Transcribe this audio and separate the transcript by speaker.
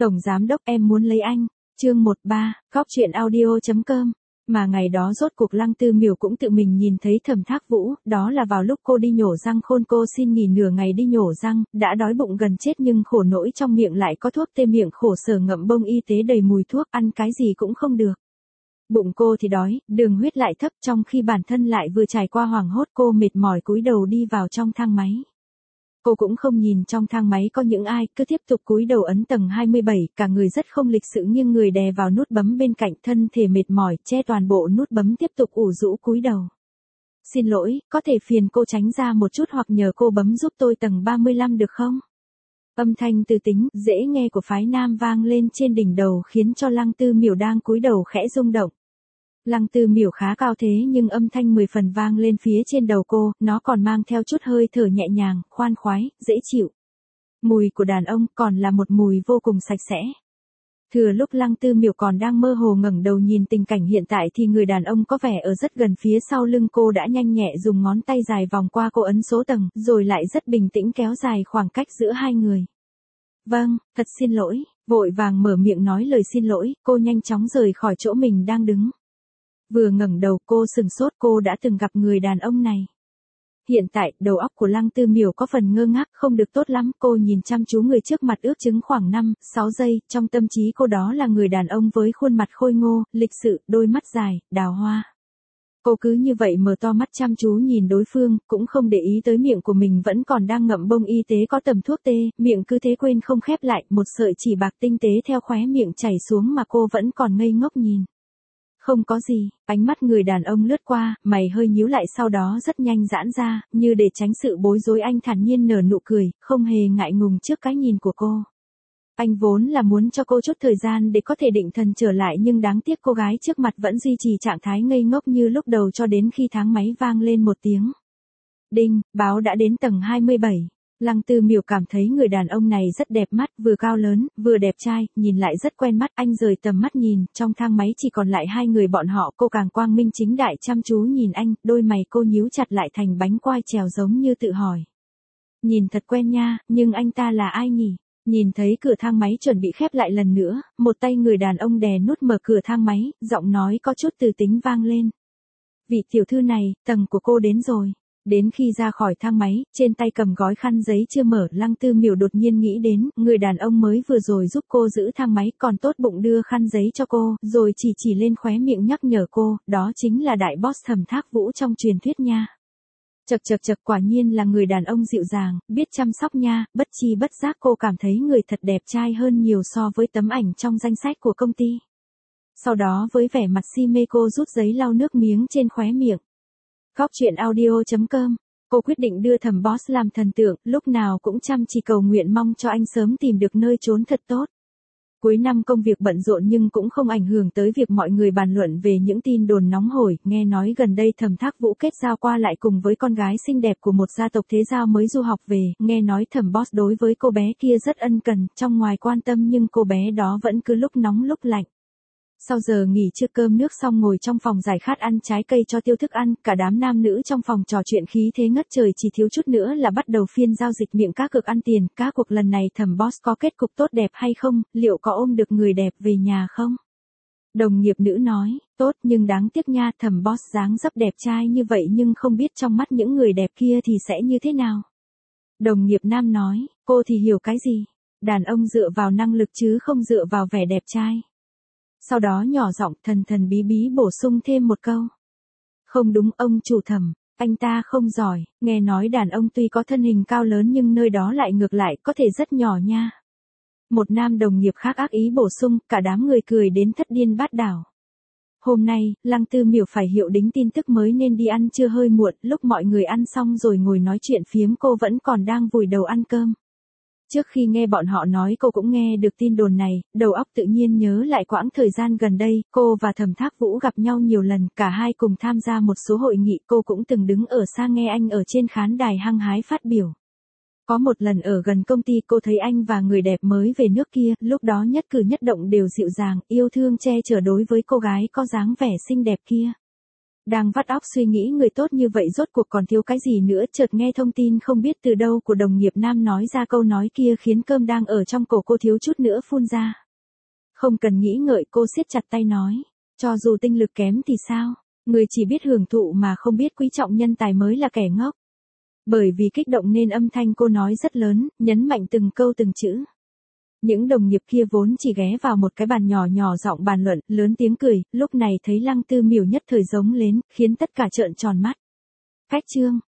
Speaker 1: Tổng giám đốc em muốn lấy anh. Chương 13, Góc truyện audio.com. Mà ngày đó rốt cuộc Lăng Tư Miểu cũng tự mình nhìn thấy Thẩm Thác Vũ, đó là vào lúc cô đi nhổ răng khôn, cô xin nghỉ nửa ngày đi nhổ răng, đã đói bụng gần chết nhưng khổ nỗi trong miệng lại có thuốc tê, miệng khổ sở ngậm bông y tế đầy mùi thuốc, ăn cái gì cũng không được. Bụng cô thì đói, đường huyết lại thấp, trong khi bản thân lại vừa trải qua hoảng hốt, cô mệt mỏi cúi đầu đi vào trong thang máy. Cô cũng không nhìn trong thang máy có những ai, cứ tiếp tục cúi đầu ấn tầng 27, cả người rất không lịch sự nghiêng người đè vào nút bấm bên cạnh, thân thể mệt mỏi, che toàn bộ nút bấm, tiếp tục ủ rũ cúi đầu. Xin lỗi, có thể phiền cô tránh ra một chút hoặc nhờ cô bấm giúp tôi tầng 35 được không? Âm thanh từ tính, dễ nghe của phái nam vang lên trên đỉnh đầu khiến cho Lăng Tư Miểu đang cúi đầu khẽ rung động. Lăng Tư Miểu khá cao thế nhưng âm thanh 10 phần vang lên phía trên đầu cô, nó còn mang theo chút hơi thở nhẹ nhàng, khoan khoái, dễ chịu. Mùi của đàn ông còn là một mùi vô cùng sạch sẽ. Thừa lúc Lăng Tư Miểu còn đang mơ hồ ngẩng đầu nhìn tình cảnh hiện tại thì người đàn ông có vẻ ở rất gần phía sau lưng cô đã nhanh nhẹ dùng ngón tay dài vòng qua cô ấn số tầng, rồi lại rất bình tĩnh kéo dài khoảng cách giữa hai người. Vâng, thật xin lỗi, vội vàng mở miệng nói lời xin lỗi, cô nhanh chóng rời khỏi chỗ mình đang đứng. Vừa ngẩng đầu cô sừng sốt, cô đã từng gặp người đàn ông này. Hiện tại, đầu óc của Lăng Tư Miểu có phần ngơ ngác, không được tốt lắm, cô nhìn chăm chú người trước mặt ước chừng khoảng 5-6 giây, trong tâm trí cô đó là người đàn ông với khuôn mặt khôi ngô, lịch sự, đôi mắt dài, đào hoa. Cô cứ như vậy mở to mắt chăm chú nhìn đối phương, cũng không để ý tới miệng của mình vẫn còn đang ngậm bông y tế có tầm thuốc tê, miệng cứ thế quên không khép lại, một sợi chỉ bạc tinh tế theo khóe miệng chảy xuống mà cô vẫn còn ngây ngốc nhìn. Không có gì, ánh mắt người đàn ông lướt qua, mày hơi nhíu lại sau đó rất nhanh giãn ra, như để tránh sự bối rối anh thản nhiên nở nụ cười, không hề ngại ngùng trước cái nhìn của cô. Anh vốn là muốn cho cô chút thời gian để có thể định thần trở lại nhưng đáng tiếc cô gái trước mặt vẫn duy trì trạng thái ngây ngốc như lúc đầu cho đến khi thang máy vang lên một tiếng. Đinh, báo đã đến tầng 27. Lăng Tư Miểu cảm thấy người đàn ông này rất đẹp mắt, vừa cao lớn, vừa đẹp trai, nhìn lại rất quen mắt. Anh rời tầm mắt nhìn, trong thang máy chỉ còn lại hai người bọn họ, cô càng quang minh chính đại chăm chú nhìn anh, đôi mày cô nhíu chặt lại thành bánh quai trèo giống như tự hỏi. Nhìn thật quen nha, nhưng anh ta là ai nhỉ? Nhìn thấy cửa thang máy chuẩn bị khép lại lần nữa, một tay người đàn ông đè nút mở cửa thang máy, giọng nói có chút từ tính vang lên. Vị tiểu thư này, tầng của cô đến rồi. Đến khi ra khỏi thang máy, trên tay cầm gói khăn giấy chưa mở, Lăng Tư Miểu đột nhiên nghĩ đến, người đàn ông mới vừa rồi giúp cô giữ thang máy còn tốt bụng đưa khăn giấy cho cô, rồi chỉ lên khóe miệng nhắc nhở cô, đó chính là đại boss Thẩm Thác Vũ trong truyền thuyết nha. Chật, quả nhiên là người đàn ông dịu dàng, biết chăm sóc nha, bất chi bất giác cô cảm thấy người thật đẹp trai hơn nhiều so với tấm ảnh trong danh sách của công ty. Sau đó với vẻ mặt si mê cô rút giấy lau nước miếng trên khóe miệng. Góc truyện audio.com. Cô quyết định đưa Thẩm boss làm thần tượng, lúc nào cũng chăm chỉ cầu nguyện mong cho anh sớm tìm được nơi trốn thật tốt. Cuối năm công việc bận rộn nhưng cũng không ảnh hưởng tới việc mọi người bàn luận về những tin đồn nóng hổi, nghe nói gần đây Thẩm Thác Vũ kết giao qua lại cùng với con gái xinh đẹp của một gia tộc thế gia mới du học về, nghe nói Thẩm boss đối với cô bé kia rất ân cần, trong ngoài quan tâm nhưng cô bé đó vẫn cứ lúc nóng lúc lạnh. Sau giờ nghỉ trưa cơm nước xong ngồi trong phòng giải khát ăn trái cây cho tiêu thức ăn, cả đám nam nữ trong phòng trò chuyện khí thế ngất trời, chỉ thiếu chút nữa là bắt đầu phiên giao dịch miệng cá cược ăn tiền, cá cuộc lần này Thẩm boss có kết cục tốt đẹp hay không, liệu có ôm được người đẹp về nhà không? Đồng nghiệp nữ nói, tốt nhưng đáng tiếc nha, Thẩm boss dáng dấp đẹp trai như vậy nhưng không biết trong mắt những người đẹp kia thì sẽ như thế nào. Đồng nghiệp nam nói, cô thì hiểu cái gì? Đàn ông dựa vào năng lực chứ không dựa vào vẻ đẹp trai. Sau đó nhỏ giọng thần bí bí bổ sung thêm một câu. Không đúng ông chủ Thẩm, anh ta không giỏi, nghe nói đàn ông tuy có thân hình cao lớn nhưng nơi đó lại ngược lại có thể rất nhỏ nha. Một nam đồng nghiệp khác ác ý bổ sung, cả đám người cười đến thất điên bát đảo. Hôm nay, Lăng Tư Miểu phải hiệu đính tin tức mới nên đi ăn trưa hơi muộn, lúc mọi người ăn xong rồi ngồi nói chuyện phiếm cô vẫn còn đang vùi đầu ăn cơm. Trước khi nghe bọn họ nói cô cũng nghe được tin đồn này, đầu óc tự nhiên nhớ lại quãng thời gian gần đây, cô và Thẩm Thác Vũ gặp nhau nhiều lần, cả hai cùng tham gia một số hội nghị, cô cũng từng đứng ở xa nghe anh ở trên khán đài hăng hái phát biểu. Có một lần ở gần công ty cô thấy anh và người đẹp mới về nước kia, lúc đó nhất cử nhất động đều dịu dàng, yêu thương che chở đối với cô gái có dáng vẻ xinh đẹp kia. Đang vắt óc suy nghĩ người tốt như vậy rốt cuộc còn thiếu cái gì nữa, chợt nghe thông tin không biết từ đâu của đồng nghiệp nam nói ra câu nói kia khiến cơm đang ở trong cổ cô thiếu chút nữa phun ra. Không cần nghĩ ngợi cô siết chặt tay nói, cho dù tinh lực kém thì sao, người chỉ biết hưởng thụ mà không biết quý trọng nhân tài mới là kẻ ngốc. Bởi vì kích động nên âm thanh cô nói rất lớn, nhấn mạnh từng câu từng chữ. Những đồng nghiệp kia vốn chỉ ghé vào một cái bàn nhỏ nhỏ giọng bàn luận, lớn tiếng cười, lúc này thấy Lăng Tư Miểu nhất thời giống lên, khiến tất cả trợn tròn mắt. Cách chương